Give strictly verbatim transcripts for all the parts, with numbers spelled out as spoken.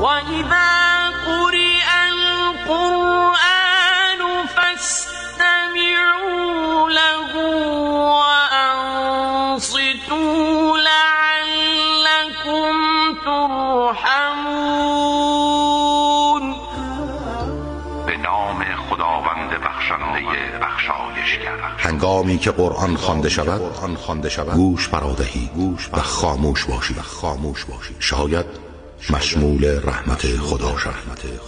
وإذا قرئ القرآن فاستمعوا له وأنصتوا لعلكم ترحمون. به نام خداوند بخشنده بخشایشگر. هنگامی که قرآن خوانده شود گوش فرادهی و خاموش باشی خاموش باشی شاید مشمول رحمت خدا شد.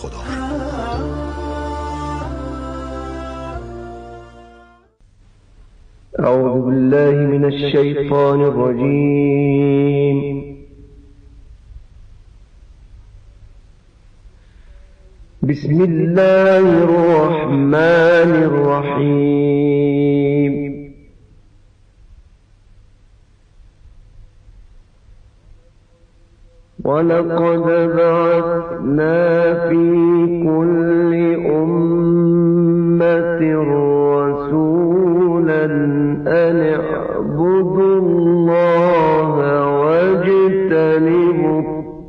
اعوذ بالله من الشیطان الرجیم. بسم الله الرحمن الرحیم. ولقد بعثنا في كل أمة رسولا أن اعبدوا الله واجتنبوا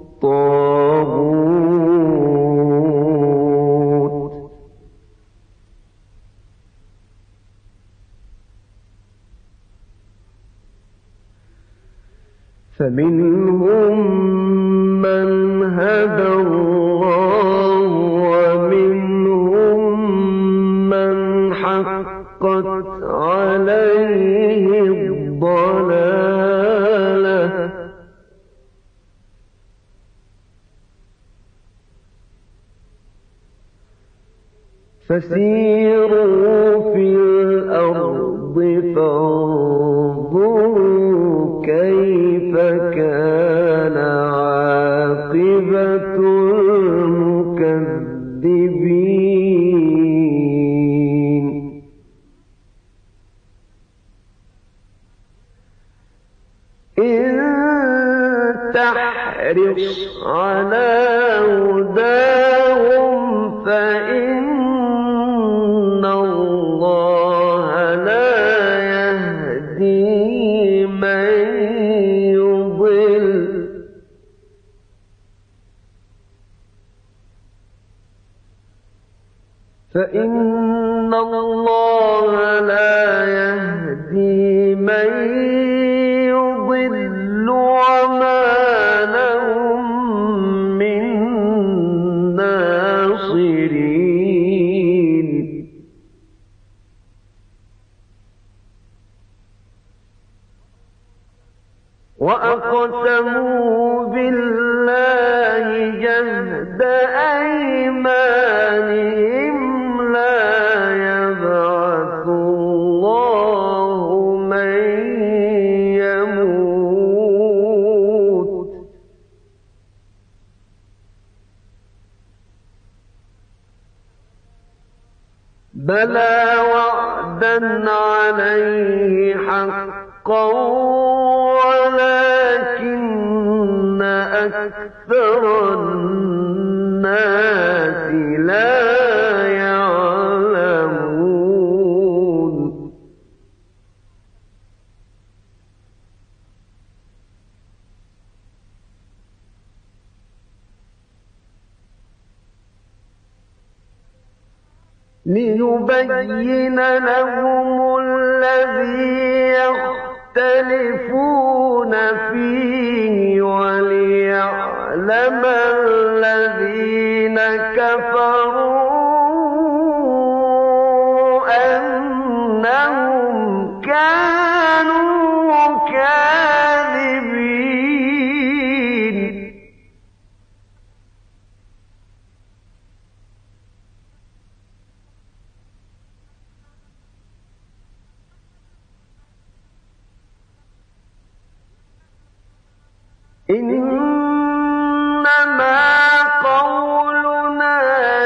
الطاغوت فمنهم من هدى الله ومنهم من حقت عليه الضلالة فسيروا في الأرض فانظروا كيف كان عاقبة المكذبين. إن تحرص على هداهم فإن الله لا يهدي من يضل فإن الله لا يهدي من يضل وما لهم من ناصرين. وأقسموا بالله جهد أيمانهم لا يبعث الله من يموت بلى وعدا عليه حقا ولكن أكثر الناس لا يعلمون. ليبين لهم الذي يختلفون فيه وليعلم الذين كفروا أنهم كانوا كاذبين. إنما قولنا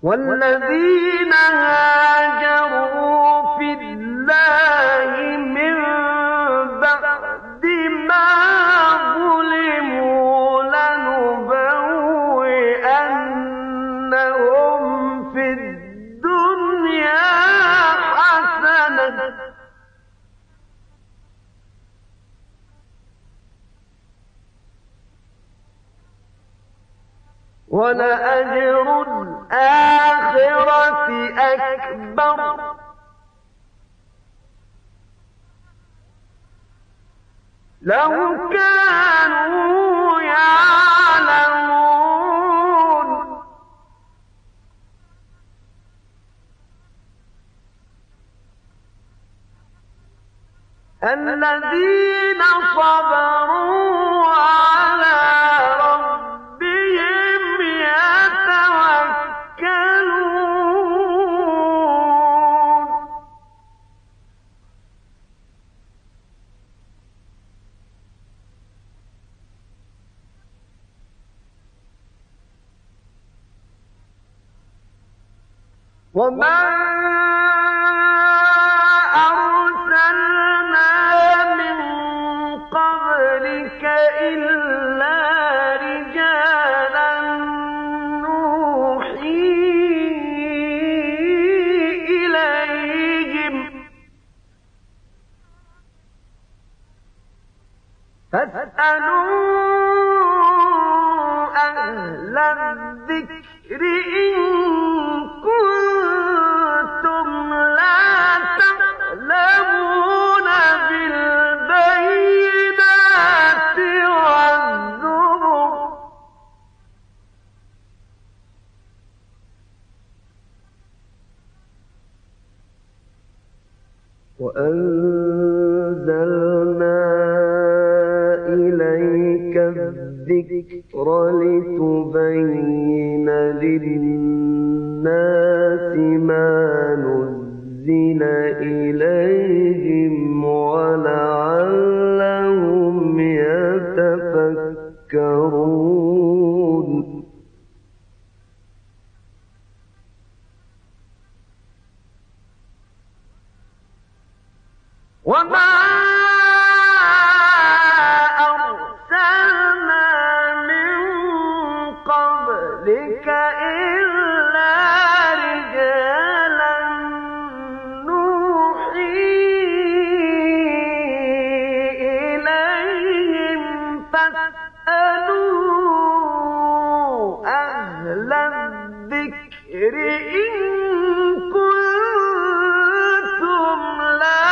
والذين هاجروا في الله من بعد ما ظلموا لنبوئنهم في الدنيا حسنة ولأجر الآخرة أكبر لو كانوا يعلمون. الذين صبروا على ربهم يتوكلون. وما أرسلنا من قبلك إلا رجالا نوحي إليهم فاسألوا أهل الذكر إن كنتم لا تعلمون بالبينات والزبر. وأنزلنا إليك الذكر لتبين للناس ما نزل إليهم ولعلهم يتفكرون. وما أرسلنا من قبلك إلا رجالا نوحي إليهم فاسألوا أهل الذكر إن كنتم لا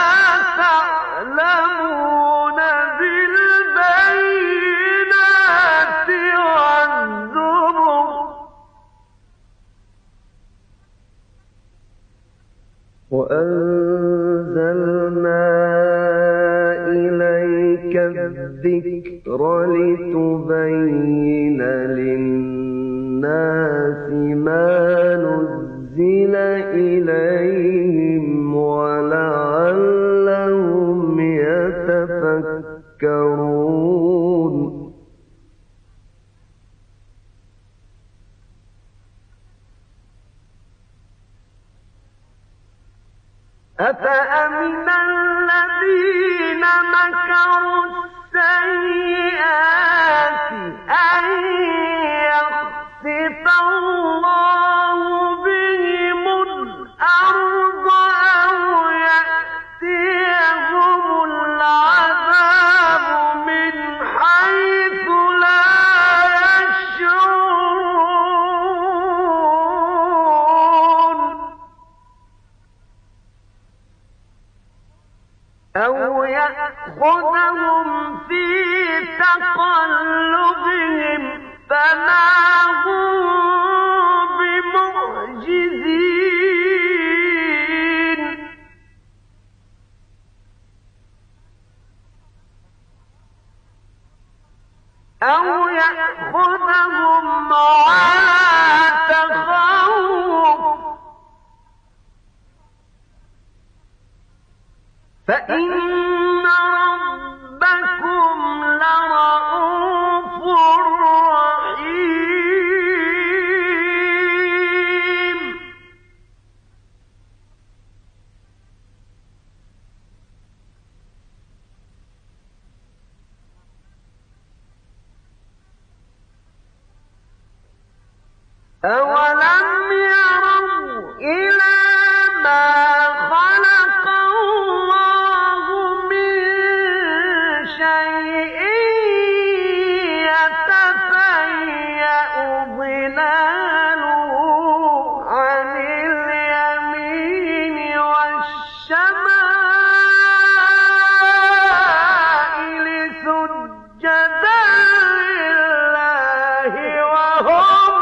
تعلمون بالبينات والزبر. وأنزلنا إليك الذكر لتبين للناس ما نزل إليهم ولعلهم يتفكرون. أفأمن الذين مكروا السيئات أن يخسف الله بهم الأرض أو يأتيهم العذاب من حيث لا يشعرون أو يأخذهم في تقلبهم فما هم بمعجزين أو يأخذهم على تخوف فإن ربكم لرءوف رحيم. أولم يروا إلى ما خلق الله من شيء يتفيأ ظلاله عن اليمين والشمائل سجدا لله وهم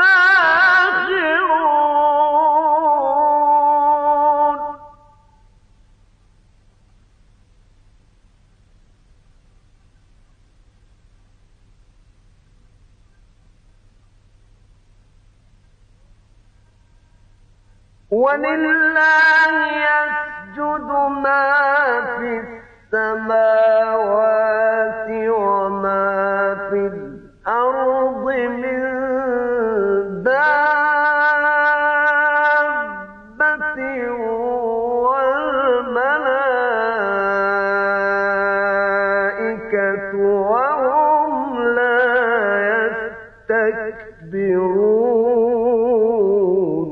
داخرون. ولله يسجد ما في السماوات وما في الأرض من دابة والملائكة وهم لا يستكبرون.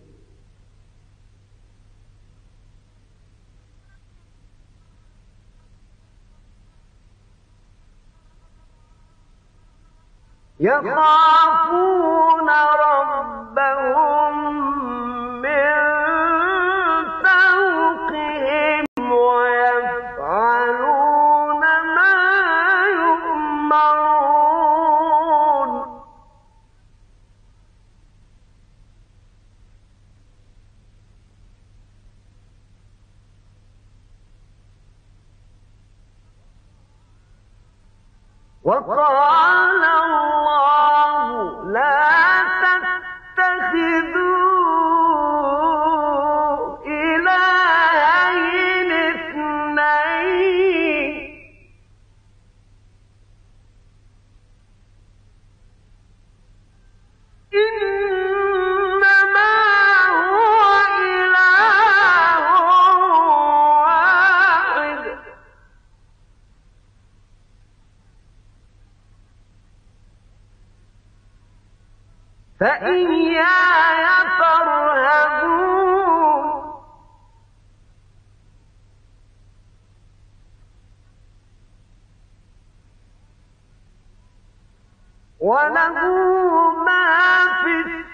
يخافون ربهم من فوقهم ويفعلون ما يؤمرون. وقال الله لا تتخذوا إلهين اثنين إنما هو إله واحد فإياي فارهبون. وله ما في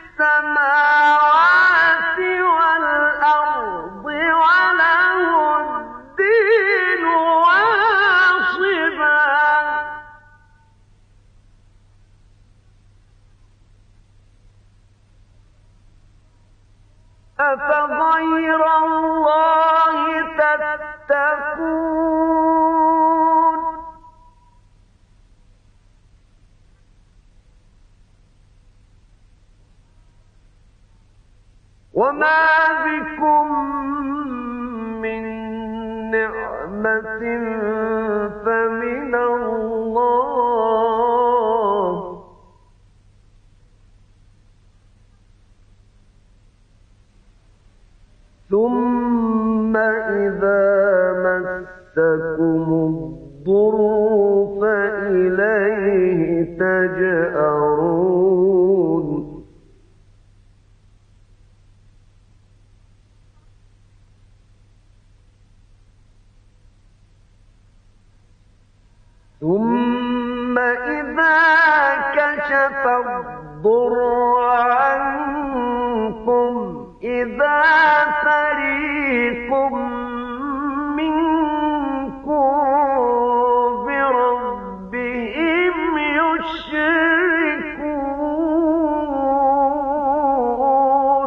السماوات والأرض وله الدين واصبا. أفغير الله تتقون وما بكم من نعمة فمن الله ثم إذا مسكم الضر فإليه تجأرون. ثم إذا كشف الضر عنكم إذا فريق منكم بربهم يشركون.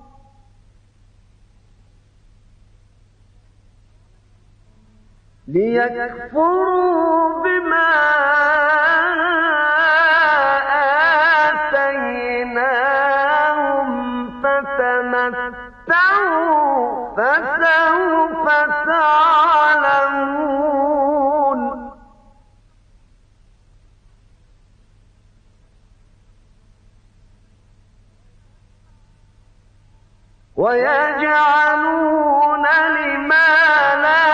ليكفروا بما آتيناهم فتمتعوا فسوف تعلمون. ويجعلون لما لا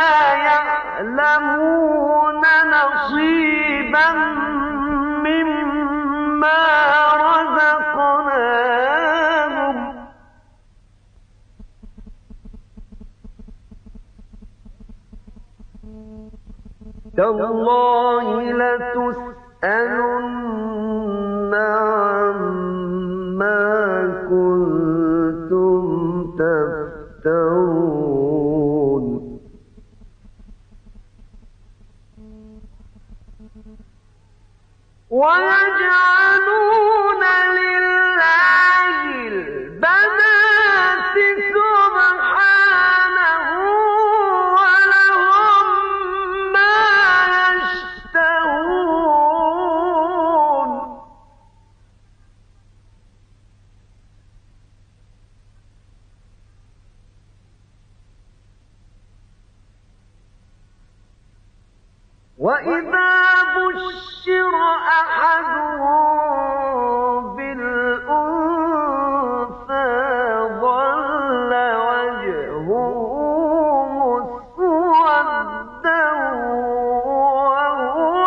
يعلمون نصيبا مما رزقناهم تالله لتسألن عما كنتم تفترون ويجعلون لله البنات سبحانه ولهم ما يشتهون وإذا بشر أحدهم بالأنثى ظل وجهه مسودا وهو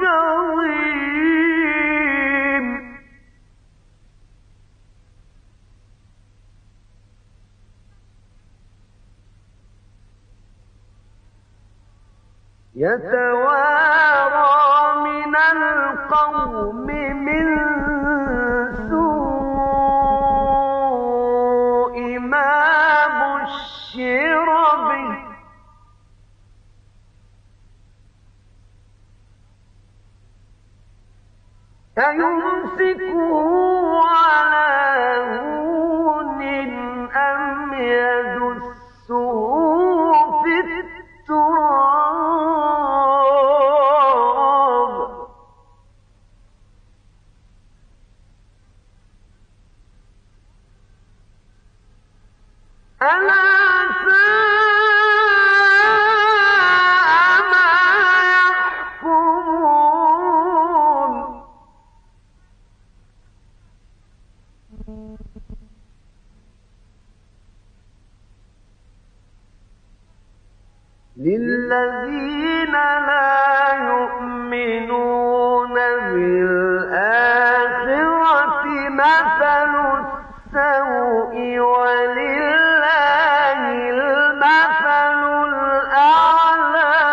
كظيم يتوارى من القوم من سوء ما بشر به أيمسكه على هون أم يدسه في التراب ألا ساء ما يحكمون للذين لا يؤمنون بالآخرة مثل السوء ولله المثل الأعلى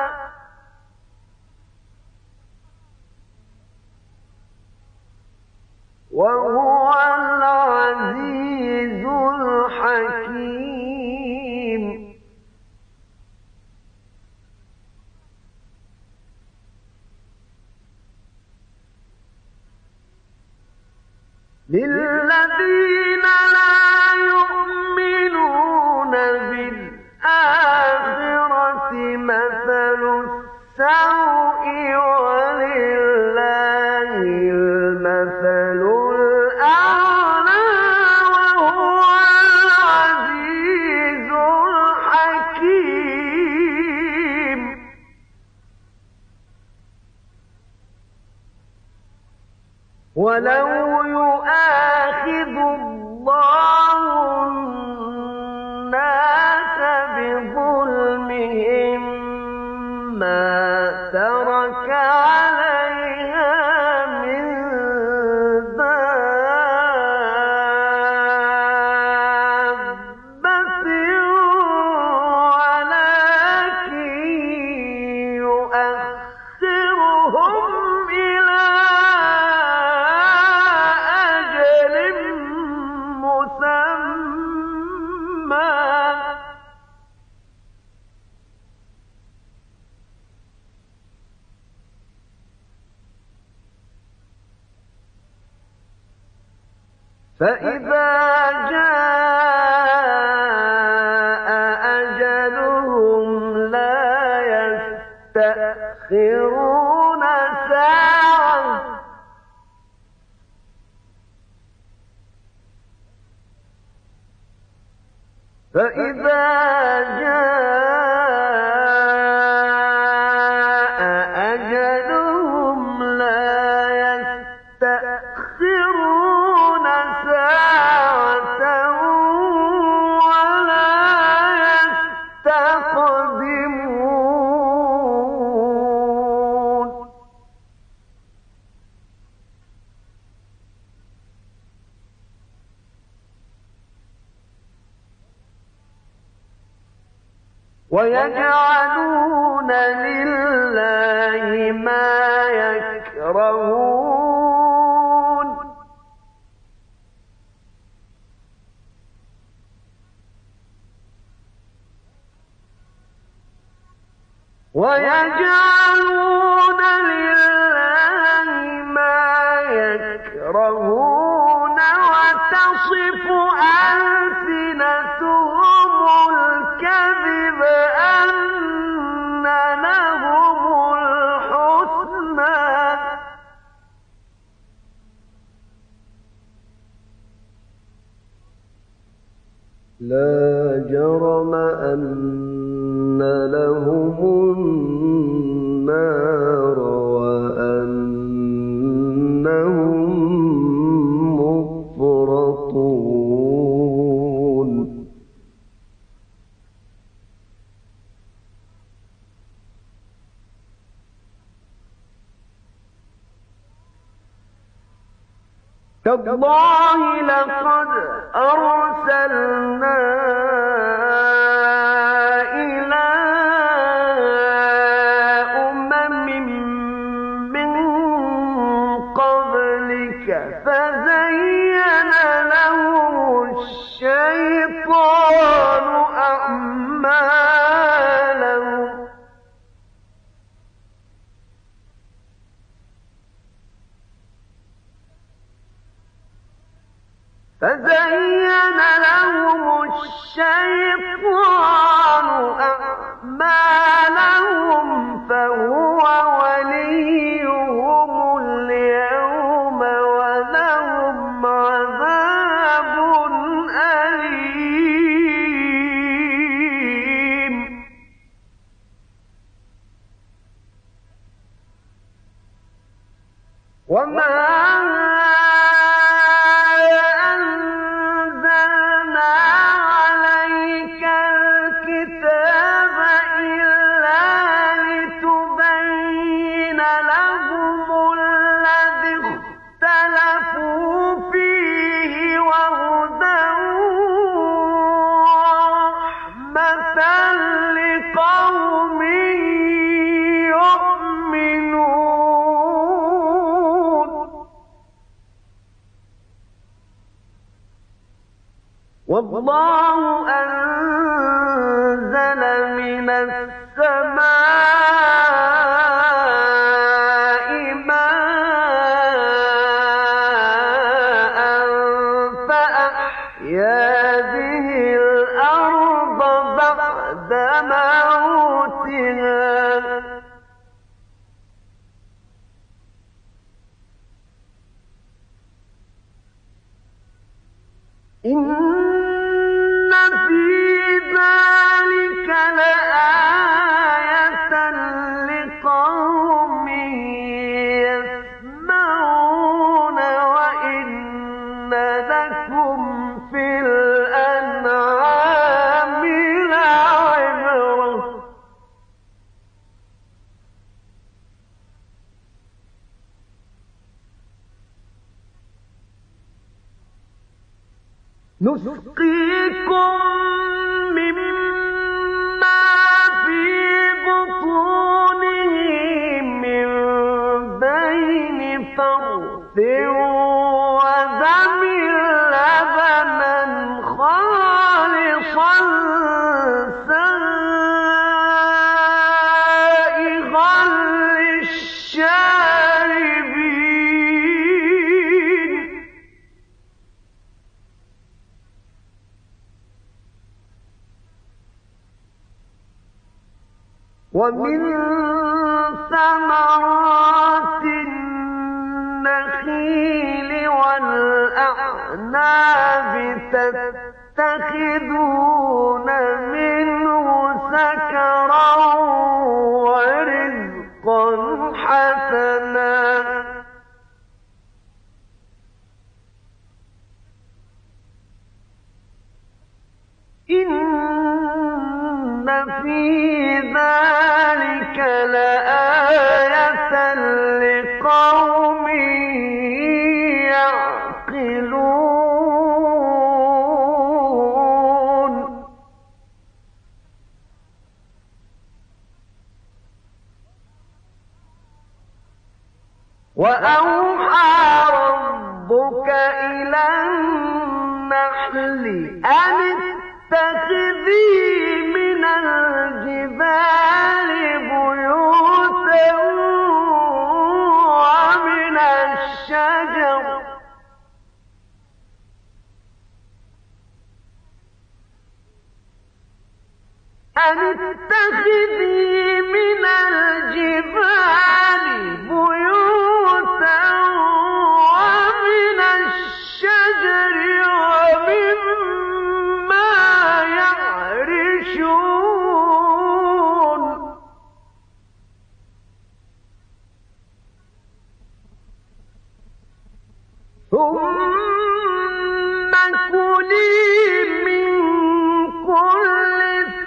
وهو العزيز الحكيم للذين لا يؤمنون بالآخرة مثل السوء ولله المثل الأعلى وهو العزيز الحكيم ولو يؤاخذ الله الناس بظلمهم ما ترك عليها من دابة ولكن يؤخرهم إلى فإذا جاء أجلهم لا يستأخرون ساعة فإذا جاء أجلهم لا يستأخرون ساعة ولا يستقدمون ويجعلون لله ما يكرهون ويجعلون لله ما يكرهون وتصف ألسنتهم الكذب أن لهم الحسنى لا جرم أن لهم النار وأنهم مفرطون تالله لقد أرسلنا إلى أمم من قبلك فزين لهم الشيطان أعمالهم فزين لهم الشيطان أعمالهم فهو وليهم اليوم ولهم عذاب أليم وما والله أنزل من السماء ماء فأحيا به الأرض بعد موتها إن نسقيكم مما في بطونه من بين فرث ودم لبنا خالصا سائغا للشاربين ومن ثمرات النخيل والأعناب تتخذون منه سكرا ورزقا حسنا إن في ذلك لآية لقوم يعقلون وأوحى ربك إلى النحل أن اتخذي من الجبال بيوتا ومن الشجر أن اتخذي من الجبال بيوتا ومن الشجر ومما يعرشون ثم كلي من كل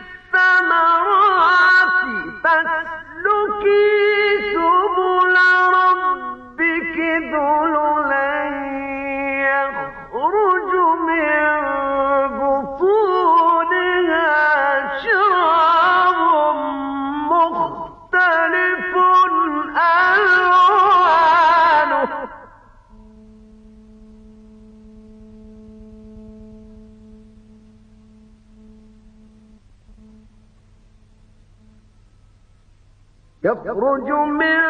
الثمرات فاسلكي سبل ربك ذللا يخرج من بطونها شراب مختلف ألوانه يخرج من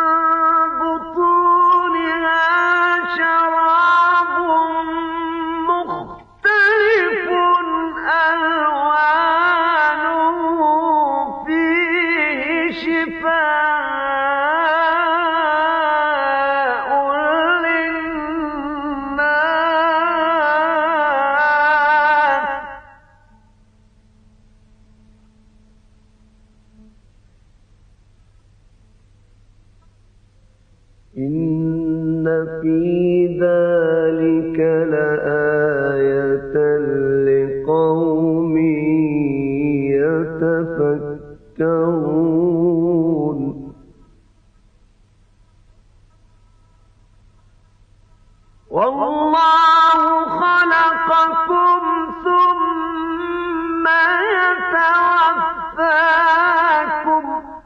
بطونها شراب مختلف ألوانه فيه شفاء للناس إن في ذلك لآية لقوم يتفكرون والله خلقكم ثم يتوفاكم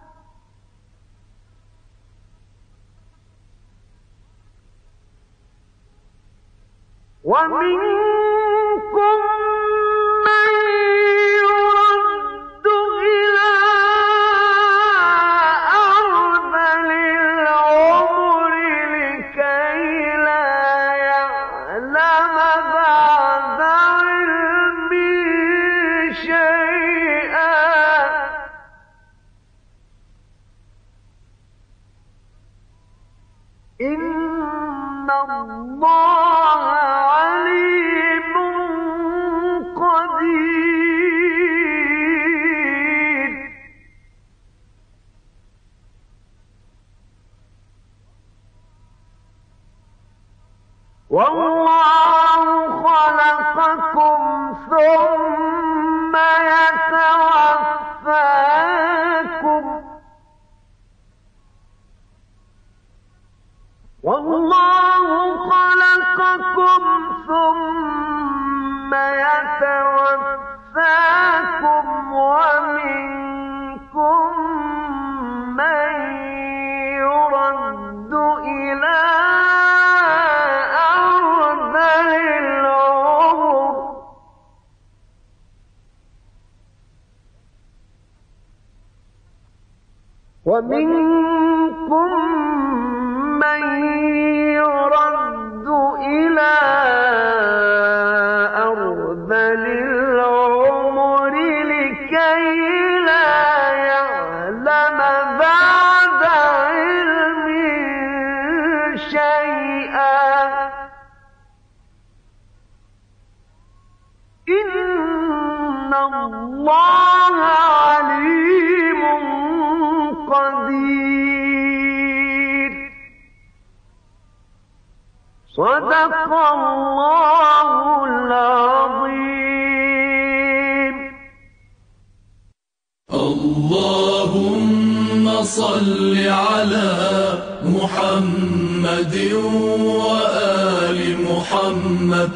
ومنكم من يرد إلى أرذل العمر لكي لا يعلم بعد علم شيئا إن الله عليم قدير والله خلقكم ثم يتوفاكم والله خلقكم ثم يتوفاكم ومنكم من يرد إلى أرذل العمر ومنكم من يرد إلى أرذل العمر لكي لا يعلم بعد علم شيئا إن الله عليم قدير صدق الله العظيم. اللهم صل على محمد وآل محمد.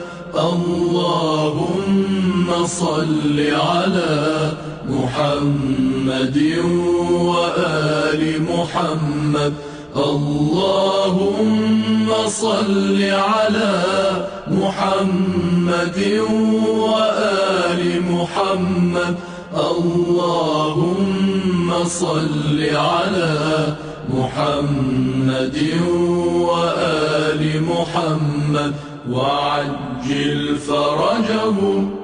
اللهم صل على محمد وآل محمد. اللهم صل على محمد وآل محمد. اللهم صل على محمد وآل محمد وعجل فرجهم.